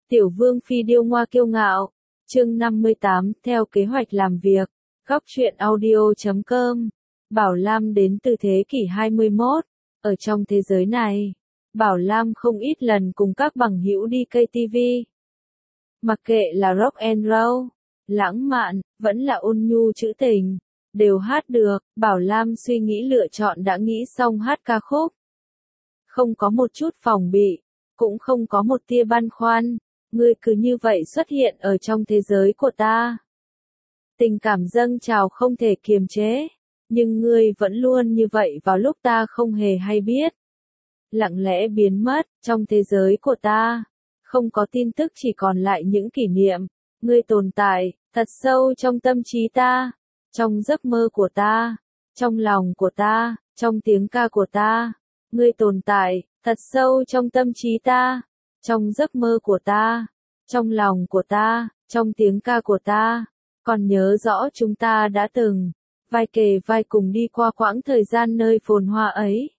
Tiểu Vương Phi điêu ngoa kiêu ngạo, chương 58, theo kế hoạch làm việc, góc truyện audio.com. Bảo Lam đến từ thế kỷ 21, ở trong thế giới này, Bảo Lam không ít lần cùng các bằng hữu đi KTV. Mặc kệ là rock and roll, lãng mạn, vẫn là ôn nhu trữ tình, đều hát được. Bảo Lam suy nghĩ lựa chọn đã nghĩ xong hát ca khúc. Không có một chút phòng bị, cũng không có một tia băn khoăn, ngươi cứ như vậy xuất hiện ở trong thế giới của ta. Tình cảm dâng trào không thể kiềm chế, nhưng ngươi vẫn luôn như vậy vào lúc ta không hề hay biết. Lặng lẽ biến mất, trong thế giới của ta, không có tin tức, chỉ còn lại những kỷ niệm. Ngươi tồn tại, thật sâu trong tâm trí ta, trong giấc mơ của ta, trong lòng của ta, trong tiếng ca của ta. Ngươi tồn tại, thật sâu trong tâm trí ta, trong giấc mơ của ta, trong lòng của ta, trong tiếng ca của ta. Còn nhớ rõ chúng ta đã từng vai kề vai cùng đi qua quãng thời gian nơi phồn hoa ấy.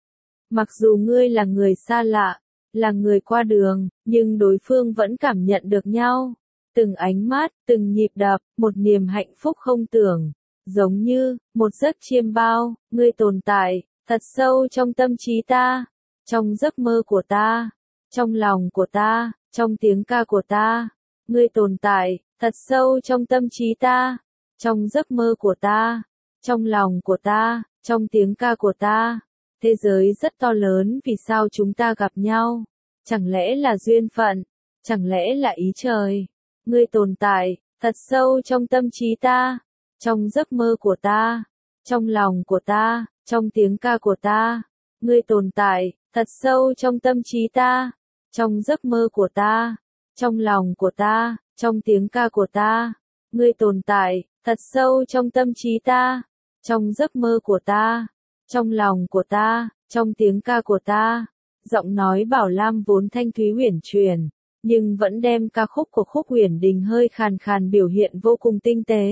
Mặc dù ngươi là người xa lạ, là người qua đường, nhưng đối phương vẫn cảm nhận được nhau. Từng ánh mắt, từng nhịp đập, một niềm hạnh phúc không tưởng, giống như một giấc chiêm bao. Ngươi tồn tại thật sâu trong tâm trí ta, trong giấc mơ của ta, trong lòng của ta, trong tiếng ca của ta. Ngươi tồn tại thật sâu trong tâm trí ta, trong giấc mơ của ta, trong lòng của ta, trong tiếng ca của ta. Thế giới rất to lớn, vì sao chúng ta gặp nhau? Chẳng lẽ là duyên phận? Chẳng lẽ là ý trời? Ngươi tồn tại thật sâu trong tâm trí ta, trong giấc mơ của ta, trong lòng của ta, trong tiếng ca của ta. Ngươi tồn tại thật sâu trong tâm trí ta, trong giấc mơ của ta, trong lòng của ta, trong tiếng ca của ta. Ngươi tồn tại thật sâu trong tâm trí ta, trong giấc mơ của ta, trong lòng của ta, trong tiếng ca của ta. Giọng nói Bảo Lam vốn thanh thúy uyển chuyển, nhưng vẫn đem ca khúc của Khúc Uyển Đình hơi khàn khàn biểu hiện vô cùng tinh tế.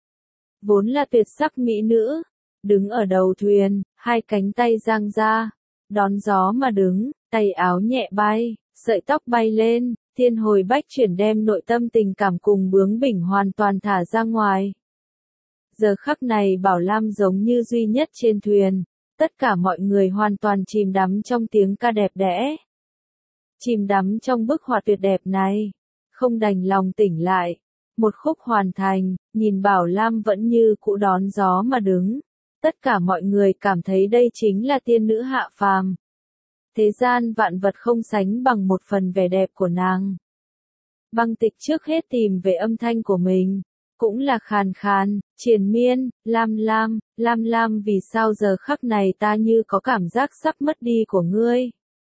Vốn là tuyệt sắc mỹ nữ, đứng ở đầu thuyền, hai cánh tay dang ra, đón gió mà đứng, tay áo nhẹ bay, sợi tóc bay lên, thiên hồi bách chuyển đem nội tâm tình cảm cùng bướng bỉnh hoàn toàn thả ra ngoài. Giờ khắc này Bảo Lam giống như duy nhất trên thuyền, tất cả mọi người hoàn toàn chìm đắm trong tiếng ca đẹp đẽ. Chìm đắm trong bức họa tuyệt đẹp này, không đành lòng tỉnh lại. Một khúc hoàn thành, nhìn Bảo Lam vẫn như cũ đón gió mà đứng. Tất cả mọi người cảm thấy đây chính là tiên nữ hạ phàm. Thế gian vạn vật không sánh bằng một phần vẻ đẹp của nàng. Băng Tịch trước hết tìm về âm thanh của mình, cũng là khàn khàn, triền miên. Lam Lam, Lam Lam, vì sao giờ khắc này ta như có cảm giác sắp mất đi của ngươi?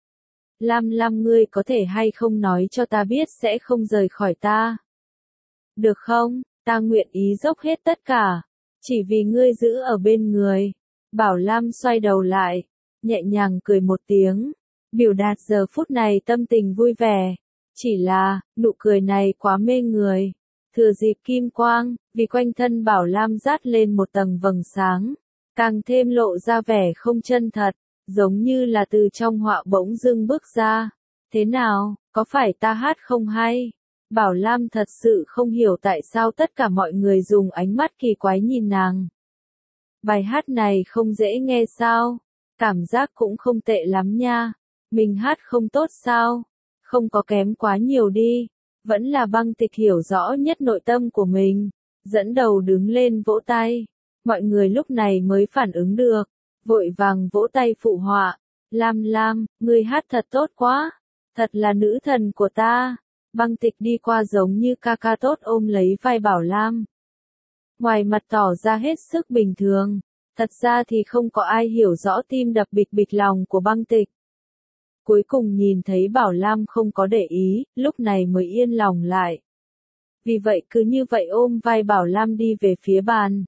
Lam Lam, ngươi có thể hay không nói cho ta biết sẽ không rời khỏi ta? Được không, ta nguyện ý dốc hết tất cả, chỉ vì ngươi giữ ở bên người. Bảo Lam xoay đầu lại, nhẹ nhàng cười một tiếng, biểu đạt giờ phút này tâm tình vui vẻ. Chỉ là, nụ cười này quá mê người. Thừa dịp kim quang, vì quanh thân Bảo Lam dát lên một tầng vầng sáng, càng thêm lộ ra vẻ không chân thật, giống như là từ trong họa bỗng dưng bước ra. Thế nào, có phải ta hát không hay? Bảo Lam thật sự không hiểu tại sao tất cả mọi người dùng ánh mắt kỳ quái nhìn nàng. Bài hát này không dễ nghe sao? Cảm giác cũng không tệ lắm nha. Mình hát không tốt sao? Không có kém quá nhiều đi. Vẫn là Băng Tịch hiểu rõ nhất nội tâm của mình, dẫn đầu đứng lên vỗ tay. Mọi người lúc này mới phản ứng được, vội vàng vỗ tay phụ họa. Lam Lam, ngươi hát thật tốt quá, thật là nữ thần của ta. Băng Tịch đi qua giống như ca ca tốt ôm lấy vai Bảo Lam. Ngoài mặt tỏ ra hết sức bình thường, thật ra thì không có ai hiểu rõ tim đập bịch bịch lòng của Băng Tịch. Cuối cùng nhìn thấy Bảo Lam không có để ý, lúc này mới yên lòng lại. Vì vậy cứ như vậy ôm vai Bảo Lam đi về phía bàn.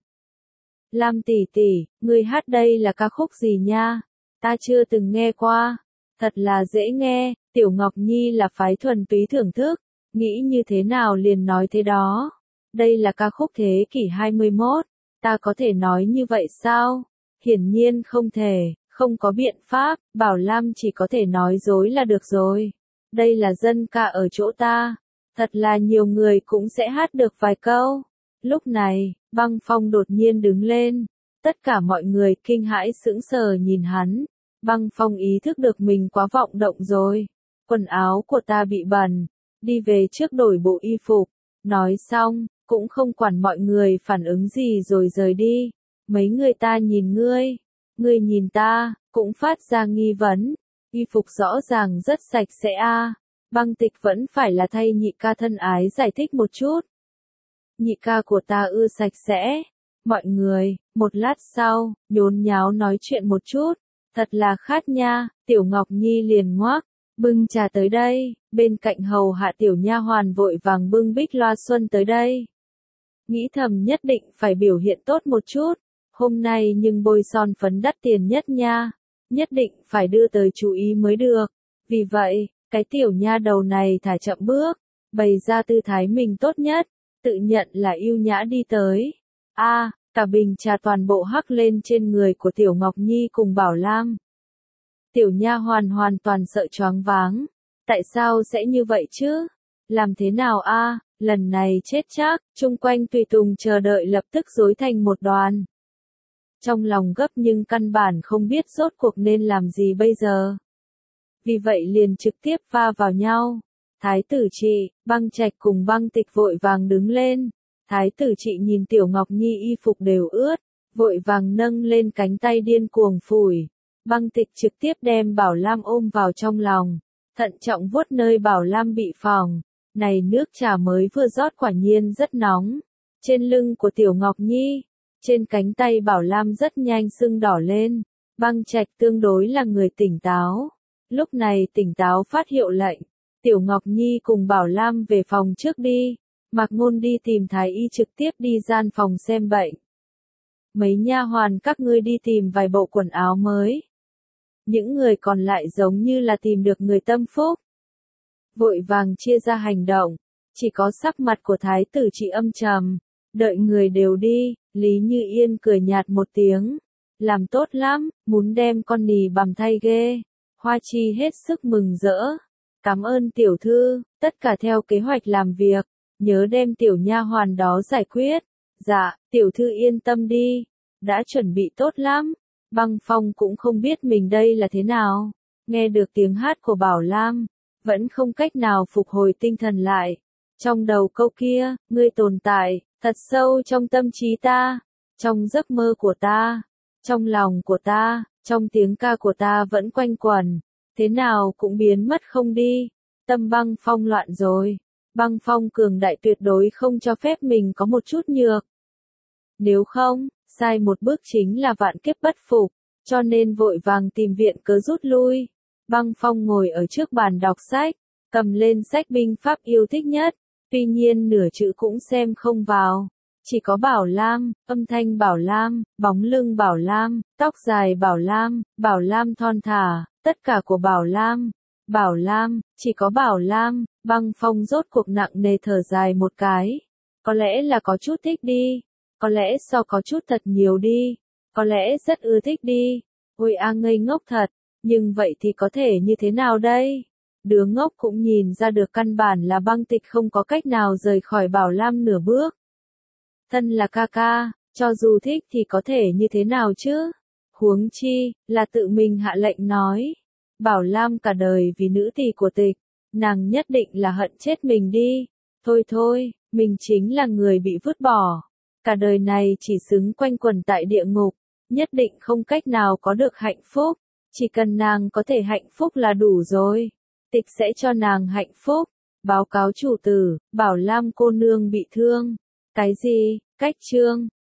Lam tỷ tỷ, ngươi hát đây là ca khúc gì nha? Ta chưa từng nghe qua. Thật là dễ nghe, Tiểu Ngọc Nhi là phái thuần túy thưởng thức, nghĩ như thế nào liền nói thế đó. Đây là ca khúc thế kỷ 21, ta có thể nói như vậy sao? Hiển nhiên không thể. Không có biện pháp, Bảo Lam chỉ có thể nói dối là được rồi. đây là dân ca ở chỗ ta. Thật là nhiều người cũng sẽ hát được vài câu. Lúc này, Băng Phong đột nhiên đứng lên. Tất cả mọi người kinh hãi sững sờ nhìn hắn. Băng Phong ý thức được mình quá vọng động rồi. Quần áo của ta bị bẩn. Đi về trước đổi bộ y phục. Nói xong, cũng không quản mọi người phản ứng gì rồi rời đi. Mấy người ta nhìn ngươi nhìn ta, cũng phát ra nghi vấn. Y phục rõ ràng rất sạch sẽ a. Băng Tịch vẫn phải là thay nhị ca thân ái giải thích một chút. Nhị ca của ta ưa sạch sẽ. Mọi người, một lát sau, nhốn nháo nói chuyện một chút. Thật là khát nha, Tiểu Ngọc Nhi liền ngoác, bưng trà tới đây, bên cạnh hầu hạ tiểu nha hoàn vội vàng bưng bích loa xuân tới đây. Nghĩ thầm nhất định phải biểu hiện tốt một chút, hôm nay nhưng bôi son phấn đắt tiền nhất nha, nhất định phải đưa tới chú ý mới được. Vì vậy, cái tiểu nha đầu này thả chậm bước, bày ra tư thái mình tốt nhất, tự nhận là yêu nhã đi tới. Cả bình trà toàn bộ hắc lên trên người của Tiểu Ngọc Nhi cùng Bảo Lam. Tiểu nha hoàn hoàn toàn sợ choáng váng. Tại sao sẽ như vậy chứ? Làm thế nào lần này chết chắc, chung quanh tùy tùng chờ đợi lập tức rối thành một đoàn. Trong lòng gấp nhưng căn bản không biết rốt cuộc nên làm gì bây giờ. Vì vậy liền trực tiếp va vào nhau. Thái tử Trị, Băng Trạch cùng Băng Tịch vội vàng đứng lên. Thái tử Trị nhìn Tiểu Ngọc Nhi y phục đều ướt, vội vàng nâng lên cánh tay điên cuồng phủi. Băng Tịch trực tiếp đem Bảo Lam ôm vào trong lòng, thận trọng vuốt nơi Bảo Lam bị phỏng. Này nước trà mới vừa rót quả nhiên rất nóng. Trên lưng của Tiểu Ngọc Nhi, trên cánh tay Bảo Lam rất nhanh sưng đỏ lên. Băng Trạch tương đối là người tỉnh táo. Lúc này tỉnh táo phát hiệu lệnh. Tiểu Ngọc Nhi cùng Bảo Lam về phòng trước đi. Mạc Ngôn đi tìm thái y trực tiếp đi gian phòng xem bệnh. Mấy nha hoàn các ngươi đi tìm vài bộ quần áo mới. Những người còn lại giống như là tìm được người tâm phúc. Vội vàng chia ra hành động. Chỉ có sắc mặt của thái tử Trị âm trầm. Đợi người đều đi, Lý Như Yên cười nhạt một tiếng. Làm tốt lắm, muốn đem con nì bằm thay ghê. Hoa Chi hết sức mừng rỡ. Cảm ơn tiểu thư, tất cả theo kế hoạch làm việc. Nhớ đem tiểu nha hoàn đó giải quyết. Dạ, tiểu thư yên tâm đi. Đã chuẩn bị tốt lắm. Băng Phong cũng không biết mình đây là thế nào. Nghe được tiếng hát của Bảo Lam, vẫn không cách nào phục hồi tinh thần lại. Trong đầu câu kia, ngươi tồn tại, thật sâu trong tâm trí ta, trong giấc mơ của ta, trong lòng của ta, trong tiếng ca của ta vẫn quanh quẩn, thế nào cũng biến mất không đi. Tâm Băng Phong loạn rồi. Băng Phong cường đại tuyệt đối không cho phép mình có một chút nhược. Nếu không, sai một bước chính là vạn kiếp bất phục, cho nên vội vàng tìm viện cớ rút lui. Băng Phong ngồi ở trước bàn đọc sách, cầm lên sách binh pháp yêu thích nhất, tuy nhiên nửa chữ cũng xem không vào. Chỉ có Bảo Lam, âm thanh Bảo Lam, bóng lưng Bảo Lam, tóc dài Bảo Lam thon thả, tất cả của Bảo Lam, chỉ có Bảo Lam. Băng Phong rốt cuộc nặng nề thở dài một cái. Có lẽ là có chút thích đi. Có lẽ có chút thật nhiều đi. Có lẽ rất ưa thích đi. Ôi ngây ngốc thật. Nhưng vậy thì có thể như thế nào đây? Đứa ngốc cũng nhìn ra được căn bản là Băng Tịch không có cách nào rời khỏi Bảo Lam nửa bước. Thân là ca ca, cho dù thích thì có thể như thế nào chứ? Huống chi, là tự mình hạ lệnh nói. Bảo Lam cả đời vì nữ tỳ của Tịch. Nàng nhất định là hận chết mình đi. Thôi, mình chính là người bị vứt bỏ. Cả đời này chỉ xứng quanh quẩn tại địa ngục. Nhất định không cách nào có được hạnh phúc. Chỉ cần nàng có thể hạnh phúc là đủ rồi. Tịch sẽ cho nàng hạnh phúc. Báo cáo chủ tử, Bảo Lam cô nương bị thương. Cái gì? Cách trương.